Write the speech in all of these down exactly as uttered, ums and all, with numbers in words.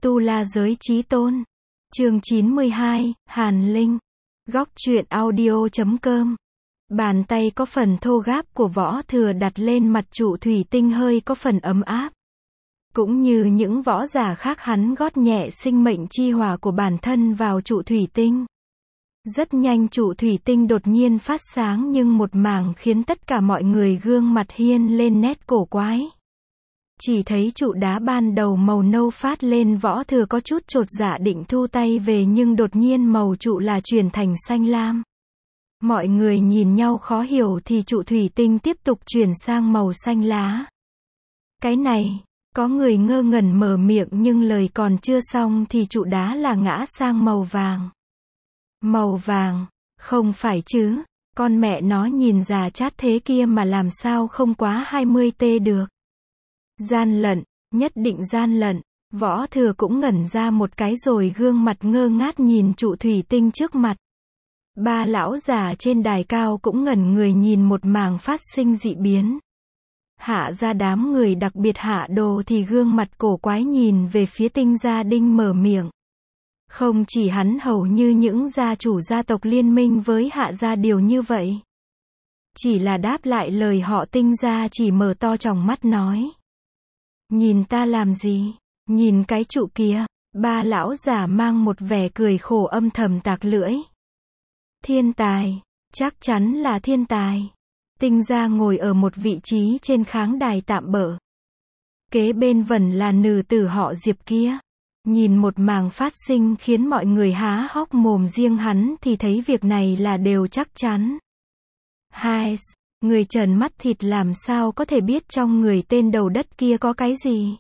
Tu La Giới Chí Tôn. Chương chín mươi hai, Hàn Linh. Góc truyện audio chấm com. Bàn tay có phần thô ráp của Võ Thừa đặt lên mặt trụ thủy tinh hơi có phần ấm áp. Cũng như những võ giả khác, hắn gót nhẹ sinh mệnh chi hỏa của bản thân vào trụ thủy tinh. Rất nhanh trụ thủy tinh đột nhiên phát sáng nhưng một mảng khiến tất cả mọi người gương mặt hiên lên nét cổ quái. Chỉ thấy trụ đá ban đầu màu nâu phát lên, Võ Thừa có chút chột dạ định thu tay về nhưng đột nhiên màu trụ là chuyển thành xanh lam. Mọi người nhìn nhau khó hiểu thì trụ thủy tinh tiếp tục chuyển sang màu xanh lá. Cái này, có người ngơ ngẩn mở miệng nhưng lời còn chưa xong thì trụ đá là ngã sang màu vàng. Màu vàng, không phải chứ, con mẹ nó nhìn già chát thế kia mà làm sao không quá hai mươi tê được. Gian lận, nhất định gian lận. Võ Thừa cũng ngẩn ra một cái rồi gương mặt ngơ ngác nhìn trụ thủy tinh trước mặt. Ba lão già trên đài cao cũng ngẩn người nhìn một màn phát sinh dị biến. Hạ gia đám người đặc biệt Hạ Đồ thì gương mặt cổ quái nhìn về phía Tinh Gia Đinh mở miệng. Không chỉ hắn, hầu như những gia chủ gia tộc liên minh với Hạ gia đều như vậy. Chỉ là đáp lại lời họ, Tinh Gia chỉ mở to tròng mắt nói. Nhìn ta làm gì? Nhìn cái trụ kia. Ba lão già mang một vẻ cười khổ âm thầm tạc lưỡi. Thiên tài, chắc chắn là thiên tài. Tinh Gia ngồi ở một vị trí trên kháng đài tạm bợ. Kế bên vẩn là nữ tử họ Diệp kia. Nhìn một màn phát sinh khiến mọi người há hốc mồm, riêng hắn thì thấy việc này là đều chắc chắn. Hai, người trần mắt thịt làm sao có thể biết trong người tên đầu đất kia có cái gì?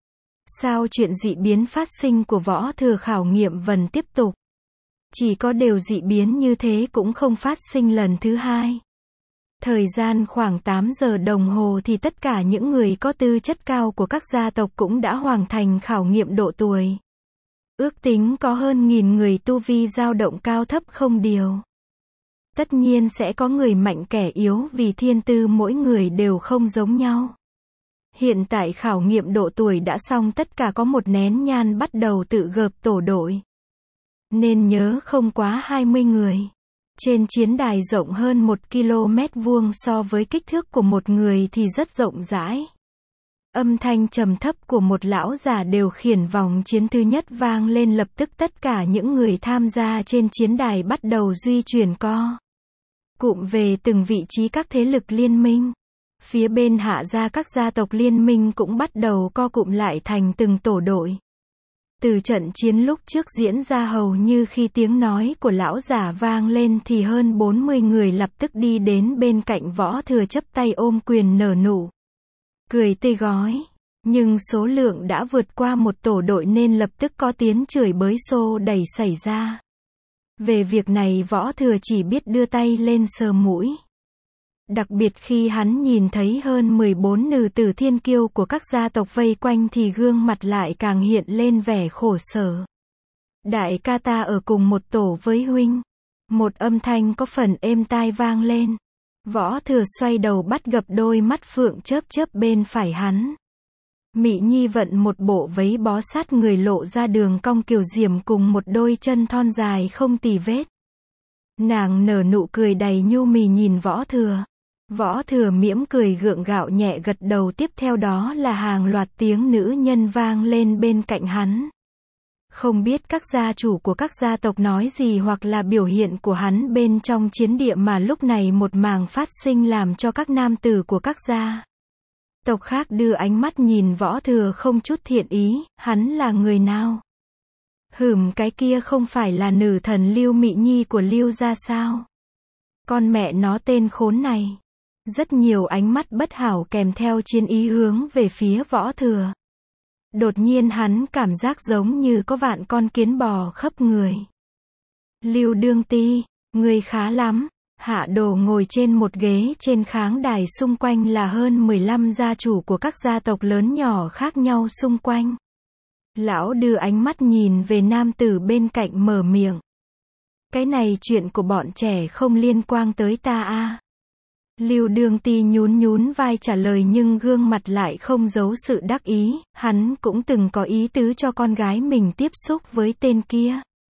Sao chuyện dị biến phát sinh của Võ Thừa khảo nghiệm vần tiếp tục? Chỉ có điều dị biến như thế cũng không phát sinh lần thứ hai. Thời gian khoảng tám giờ đồng hồ thì tất cả những người có tư chất cao của các gia tộc cũng đã hoàn thành khảo nghiệm độ tuổi. Ước tính có hơn nghìn người tu vi dao động cao thấp không điều. Tất nhiên sẽ có người mạnh kẻ yếu vì thiên tư mỗi người đều không giống nhau. Hiện tại khảo nghiệm độ tuổi đã xong, tất cả có một nén nhang bắt đầu tự gộp tổ đội. Nên nhớ không quá hai mươi người. Trên chiến đài rộng hơn một ki lô mét vuông, so với kích thước của một người thì rất rộng rãi. Âm thanh trầm thấp của một lão già điều khiển vòng chiến thứ nhất vang lên, lập tức tất cả những người tham gia trên chiến đài bắt đầu di chuyển co cụm về từng vị trí các thế lực liên minh. Phía bên Hạ gia các gia tộc liên minh cũng bắt đầu co cụm lại thành từng tổ đội. Từ trận chiến lúc trước diễn ra, hầu như khi tiếng nói của lão giả vang lên thì hơn bốn mươi người lập tức đi đến bên cạnh Võ Thừa, chắp tay ôm quyền nở nụ cười tươi gói. Nhưng số lượng đã vượt qua một tổ đội nên lập tức có tiếng chửi bới xô đẩy xảy ra. Về việc này Võ Thừa chỉ biết đưa tay lên sờ mũi. Đặc biệt khi hắn nhìn thấy hơn mười bốn nữ tử thiên kiêu của các gia tộc vây quanh thì gương mặt lại càng hiện lên vẻ khổ sở. Đại ca, ta ở cùng một tổ với huynh. Một âm thanh có phần êm tai vang lên. Võ Thừa xoay đầu bắt gặp đôi mắt phượng chớp chớp bên phải hắn. Mị Nhi vận một bộ váy bó sát người, lộ ra đường cong kiều diễm cùng một đôi chân thon dài không tì vết. Nàng nở nụ cười đầy nhu mì nhìn Võ Thừa. Võ Thừa mỉm cười gượng gạo nhẹ gật đầu, tiếp theo đó là hàng loạt tiếng nữ nhân vang lên bên cạnh hắn. Không biết các gia chủ của các gia tộc nói gì hoặc là biểu hiện của hắn bên trong chiến địa mà lúc này một màn phát sinh làm cho các nam tử của các gia tộc khác đưa ánh mắt nhìn Võ Thừa không chút thiện ý. Hắn là người nào? Hửm, cái kia không phải là nữ thần Lưu Mị Nhi của Lưu gia sao? Con mẹ nó tên khốn này. Rất nhiều ánh mắt bất hảo kèm theo chiến ý hướng về phía Võ Thừa. Đột nhiên hắn cảm giác giống như có vạn con kiến bò khắp người. Lưu Đương Ti, ngươi khá lắm. Hạ Đồ ngồi trên một ghế trên kháng đài, xung quanh là hơn mười lăm gia chủ của các gia tộc lớn nhỏ khác nhau xung quanh. Lão đưa ánh mắt nhìn về nam tử bên cạnh mở miệng. Cái này chuyện của bọn trẻ không liên quan tới ta a. Lưu Đương Ti nhún nhún vai trả lời nhưng gương mặt lại không giấu sự đắc ý, hắn cũng từng có ý tứ cho con gái mình tiếp xúc với tên kia.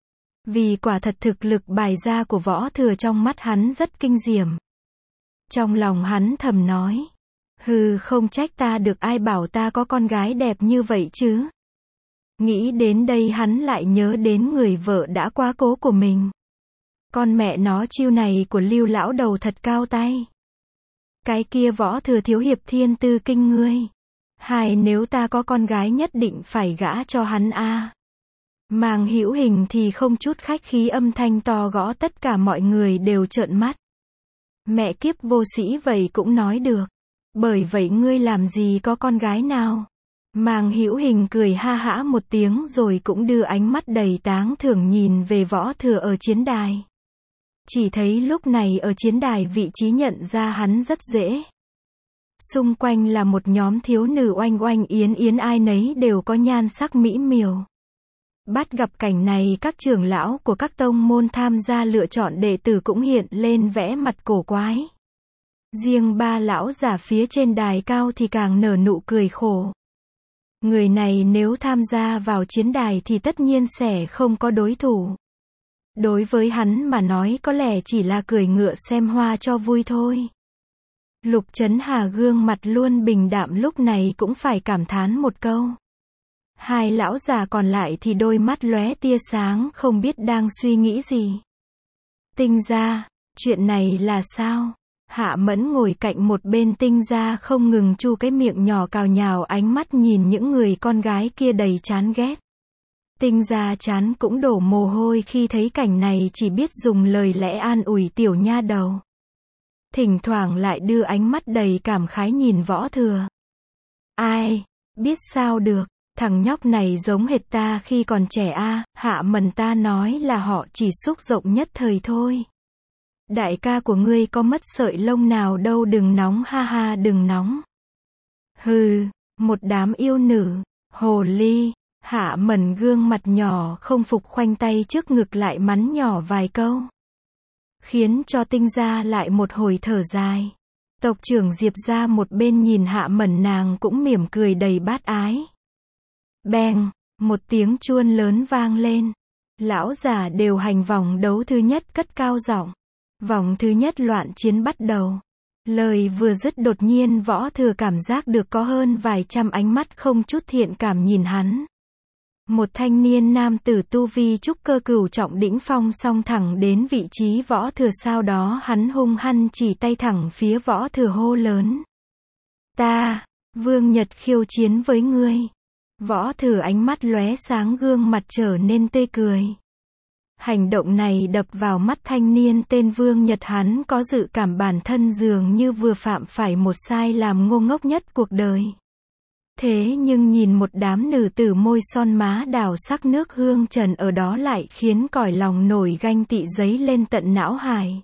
Vì quả thật thực lực bài ra của Võ Thừa trong mắt hắn rất kinh diệm. Trong lòng hắn thầm nói, hừ, không trách ta được ai bảo ta có con gái đẹp như vậy chứ. Nghĩ đến đây hắn lại nhớ đến người vợ đã quá cố của mình. Con mẹ nó chiêu này của Lưu lão đầu thật cao tay. Cái kia Võ Thừa thiếu hiệp thiên tư kinh ngươi. Hai, nếu ta có con gái nhất định phải gả cho hắn a. À. Màng Hữu Hình thì không chút khách khí âm thanh to gõ tất cả mọi người đều trợn mắt. Mẹ kiếp vô sĩ vậy cũng nói được. Bởi vậy ngươi làm gì có con gái nào? Màng Hữu Hình cười ha hả một tiếng rồi cũng đưa ánh mắt đầy tán thưởng nhìn về Võ Thừa ở chiến đài. Chỉ thấy lúc này ở chiến đài vị trí nhận ra hắn rất dễ. Xung quanh là một nhóm thiếu nữ oanh oanh yến yến, ai nấy đều có nhan sắc mỹ miều. Bắt gặp cảnh này, các trưởng lão của các tông môn tham gia lựa chọn đệ tử cũng hiện lên vẻ mặt cổ quái. Riêng ba lão giả phía trên đài cao thì càng nở nụ cười khổ. Người này nếu tham gia vào chiến đài thì tất nhiên sẽ không có đối thủ. Đối với hắn mà nói có lẽ chỉ là cười ngựa xem hoa cho vui thôi. Lục Chấn Hà gương mặt luôn bình đạm lúc này cũng phải cảm thán một câu. Hai lão già còn lại thì đôi mắt lóe tia sáng không biết đang suy nghĩ gì. Tinh gia, chuyện này là sao? Hạ Mẫn ngồi cạnh một bên Tinh gia không ngừng chu cái miệng nhỏ cào nhào ánh mắt nhìn những người con gái kia đầy chán ghét. Tinh gia chán cũng đổ mồ hôi khi thấy cảnh này, chỉ biết dùng lời lẽ an ủi tiểu nha đầu. Thỉnh thoảng lại đưa ánh mắt đầy cảm khái nhìn Võ Thừa. Ai, biết sao được, thằng nhóc này giống hệt ta khi còn trẻ a. À, Hạ Mẫn ta nói là họ chỉ xúc rộng nhất thời thôi. Đại ca của ngươi có mất sợi lông nào đâu, đừng nóng ha ha, đừng nóng. Hừ, một đám yêu nữ, hồ ly. Hạ Mẫn gương mặt nhỏ không phục khoanh tay trước ngực lại mắng nhỏ vài câu. Khiến cho Tinh gia lại một hồi thở dài. Tộc trưởng Diệp gia một bên nhìn Hạ Mẫn, nàng cũng mỉm cười đầy bát ái. Beng, một tiếng chuông lớn vang lên. Lão già đều hành vòng đấu thứ nhất cất cao giọng. Vòng thứ nhất loạn chiến bắt đầu. Lời vừa dứt đột nhiên Võ Thừa cảm giác được có hơn vài trăm ánh mắt không chút thiện cảm nhìn hắn. Một thanh niên nam tử tu vi trúc cơ cửu trọng đỉnh phong xông thẳng đến vị trí Võ Thừa, sau đó hắn hung hăng chỉ tay thẳng phía Võ Thừa hô lớn. Ta, Vương Nhật khiêu chiến với ngươi. Võ Thừa ánh mắt lóe sáng, gương mặt trở nên tươi cười. Hành động này đập vào mắt thanh niên tên Vương Nhật, hắn có dự cảm bản thân dường như vừa phạm phải một sai lầm ngu ngốc nhất cuộc đời. Thế nhưng nhìn một đám nữ tử môi son má đào sắc nước hương trần ở đó lại khiến cõi lòng nổi ganh tị dấy lên tận não hải.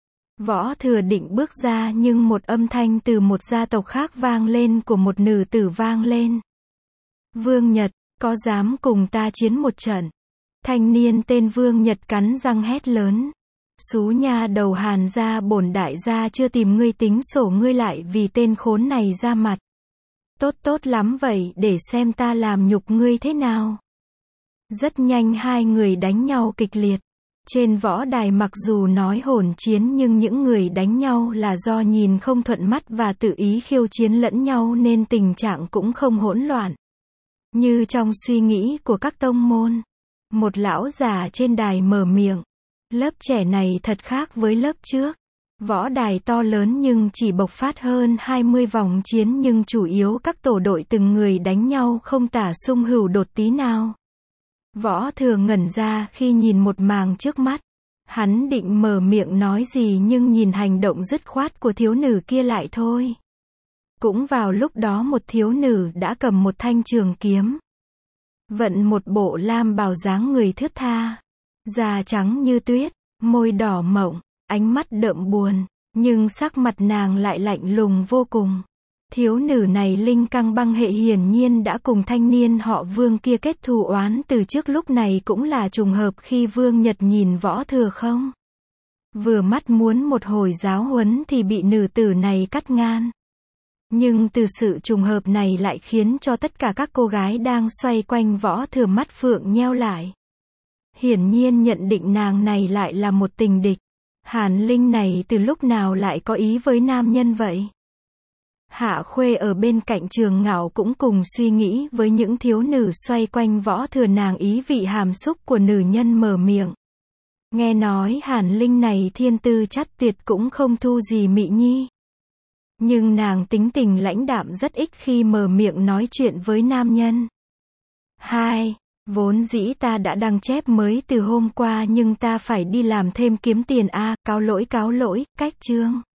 Võ Thừa định bước ra nhưng một âm thanh từ một gia tộc khác vang lên, của một nữ tử vang lên. Vương Nhật, có dám cùng ta chiến một trận? Thanh niên tên Vương Nhật cắn răng hét lớn. Xú nha đầu Hàn gia, bổn đại gia chưa tìm ngươi tính sổ, ngươi lại vì tên khốn này ra mặt. Tốt tốt lắm vậy, để xem ta làm nhục ngươi thế nào. Rất nhanh hai người đánh nhau kịch liệt. Trên võ đài mặc dù nói hỗn chiến nhưng những người đánh nhau là do nhìn không thuận mắt và tự ý khiêu chiến lẫn nhau nên tình trạng cũng không hỗn loạn. Như trong suy nghĩ của các tông môn. Một lão già trên đài mở miệng. Lớp trẻ này thật khác với lớp trước. Võ đài to lớn nhưng chỉ bộc phát hơn hai mươi vòng chiến, nhưng chủ yếu các tổ đội từng người đánh nhau không tả sung hữu đột tí nào. Võ Thừa ngẩn ra khi nhìn một màn trước mắt. Hắn định mở miệng nói gì nhưng nhìn hành động dứt khoát của thiếu nữ kia lại thôi. Cũng vào lúc đó một thiếu nữ đã cầm một thanh trường kiếm. Vận một bộ lam bào, dáng người thướt tha. Da trắng như tuyết, môi đỏ mọng, ánh mắt đượm buồn, nhưng sắc mặt nàng lại lạnh lùng vô cùng. Thiếu nữ này linh căng băng hệ, hiển nhiên đã cùng thanh niên họ Vương kia kết thù oán từ trước, lúc này cũng là trùng hợp khi Vương Nhật nhìn Võ Thừa không Vừa mắt muốn một hồi giáo huấn thì bị nữ tử này cắt ngang. Nhưng từ sự trùng hợp này lại khiến cho tất cả các cô gái đang xoay quanh Võ Thừa mắt phượng nheo lại. Hiển nhiên nhận định nàng này lại là một tình địch. Hàn Linh này từ lúc nào lại có ý với nam nhân vậy? Hạ Khuê ở bên cạnh Trường Ngạo cũng cùng suy nghĩ với những thiếu nữ xoay quanh Võ Thừa, nàng ý vị hàm xúc của nữ nhân mở miệng. Nghe nói Hàn Linh này thiên tư chắc tuyệt cũng không thu gì Mị Nhi. Nhưng nàng tính tình lãnh đạm rất ít khi mở miệng nói chuyện với nam nhân. Hai, vốn dĩ ta đã đăng chép mới từ hôm qua nhưng ta phải đi làm thêm kiếm tiền a, à, cáo lỗi cáo lỗi, cách chương.